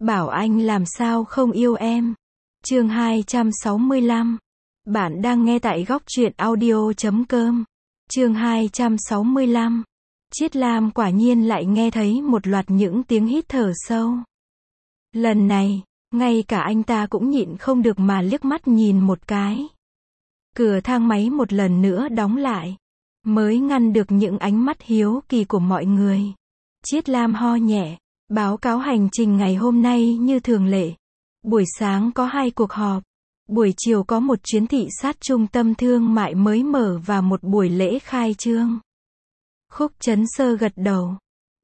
bảo anh làm sao không yêu em. Chương 265. Bạn đang nghe tại góc truyện audio.com. Chương 265. Chiết Lam quả nhiên lại nghe thấy một loạt những tiếng hít thở sâu. Lần này, ngay cả anh ta cũng nhịn không được mà liếc mắt nhìn một cái. Cửa thang máy một lần nữa đóng lại, mới ngăn được những ánh mắt hiếu kỳ của mọi người. Chiết Lam ho nhẹ, báo cáo hành trình ngày hôm nay như thường lệ. Buổi sáng có 2 cuộc họp, buổi chiều có một chuyến thị sát trung tâm thương mại mới mở và một buổi lễ khai trương. Khúc Chấn Sơ gật đầu.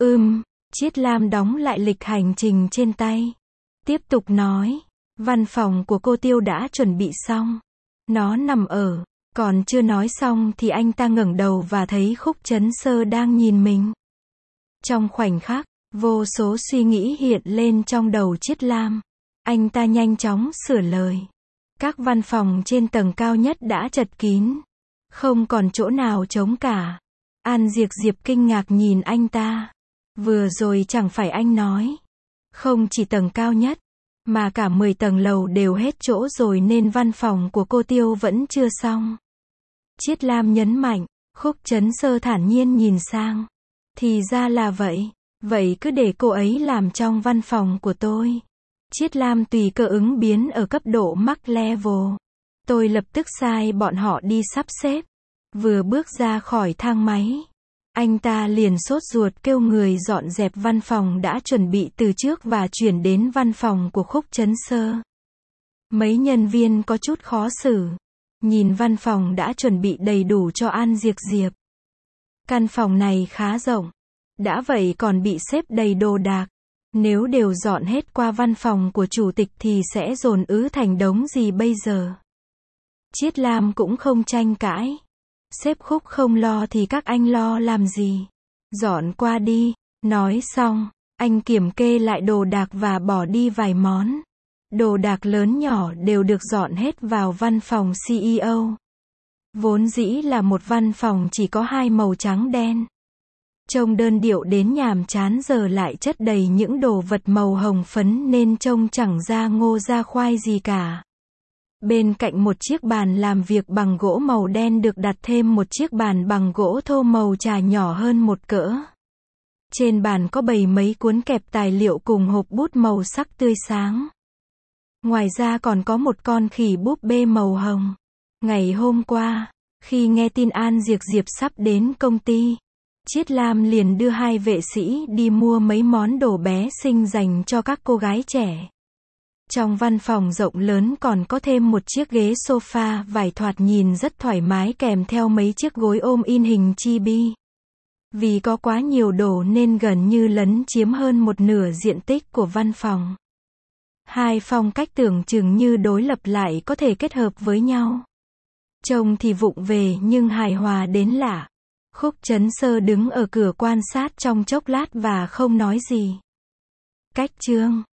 Chiết Lam đóng lại lịch hành trình trên tay. Tiếp tục nói, văn phòng của cô Tiêu đã chuẩn bị xong. Nó nằm ở, còn chưa nói xong thì anh ta ngẩng đầu và thấy Khúc Chấn Sơ đang nhìn mình. Trong khoảnh khắc, vô số suy nghĩ hiện lên trong đầu Chiết Lam. Anh ta nhanh chóng sửa lời. Các văn phòng trên tầng cao nhất đã chật kín. Không còn chỗ nào trống cả. An Diệp Diệp kinh ngạc nhìn anh ta. Vừa rồi chẳng phải anh nói. Không chỉ tầng cao nhất, mà cả 10 tầng lầu đều hết chỗ rồi nên văn phòng của cô Tiêu vẫn chưa xong. Chiết Lam nhấn mạnh, Khúc Chấn Sơ thản nhiên nhìn sang. Thì ra là vậy. Vậy cứ để cô ấy làm trong văn phòng của tôi. Chiết Lam tùy cơ ứng biến ở cấp độ max level. Tôi lập tức sai bọn họ đi sắp xếp. Vừa bước ra khỏi thang máy, anh ta liền sốt ruột kêu người dọn dẹp văn phòng đã chuẩn bị từ trước và chuyển đến văn phòng của Khúc Chấn Sơ. Mấy nhân viên có chút khó xử. Nhìn văn phòng đã chuẩn bị đầy đủ cho An Diệp Diệp. Căn phòng này khá rộng. Đã vậy còn bị xếp đầy đồ đạc. Nếu đều dọn hết qua văn phòng của chủ tịch thì sẽ dồn ứ thành đống gì bây giờ? Chiết Lam cũng không tranh cãi. Sếp Khúc không lo thì các anh lo làm gì? Dọn qua đi. Nói xong, anh kiểm kê lại đồ đạc và bỏ đi vài món. Đồ đạc lớn nhỏ đều được dọn hết vào văn phòng CEO. Vốn dĩ là một văn phòng chỉ có 2 màu trắng đen. Trông đơn điệu đến nhàm chán giờ lại chất đầy những đồ vật màu hồng phấn nên trông chẳng ra ngô ra khoai gì cả. Bên cạnh một chiếc bàn làm việc bằng gỗ màu đen được đặt thêm một chiếc bàn bằng gỗ thô màu trà nhỏ hơn một cỡ. Trên bàn có bày mấy cuốn kẹp tài liệu cùng hộp bút màu sắc tươi sáng. Ngoài ra còn có một con khỉ búp bê màu hồng. Ngày hôm qua, khi nghe tin An Diệp Diệp sắp đến công ty, Chiết Lam liền đưa 2 vệ sĩ đi mua mấy món đồ bé xinh dành cho các cô gái trẻ. Trong văn phòng rộng lớn còn có thêm một chiếc ghế sofa vải thoạt nhìn rất thoải mái kèm theo mấy chiếc gối ôm in hình chibi. Vì có quá nhiều đồ nên gần như lấn chiếm hơn một nửa diện tích của văn phòng. 2 phong cách tưởng chừng như đối lập lại có thể kết hợp với nhau. Trông thì vụng về nhưng hài hòa đến lạ. Khúc Chấn Sơ đứng ở cửa quan sát trong chốc lát và không nói gì. Cách chương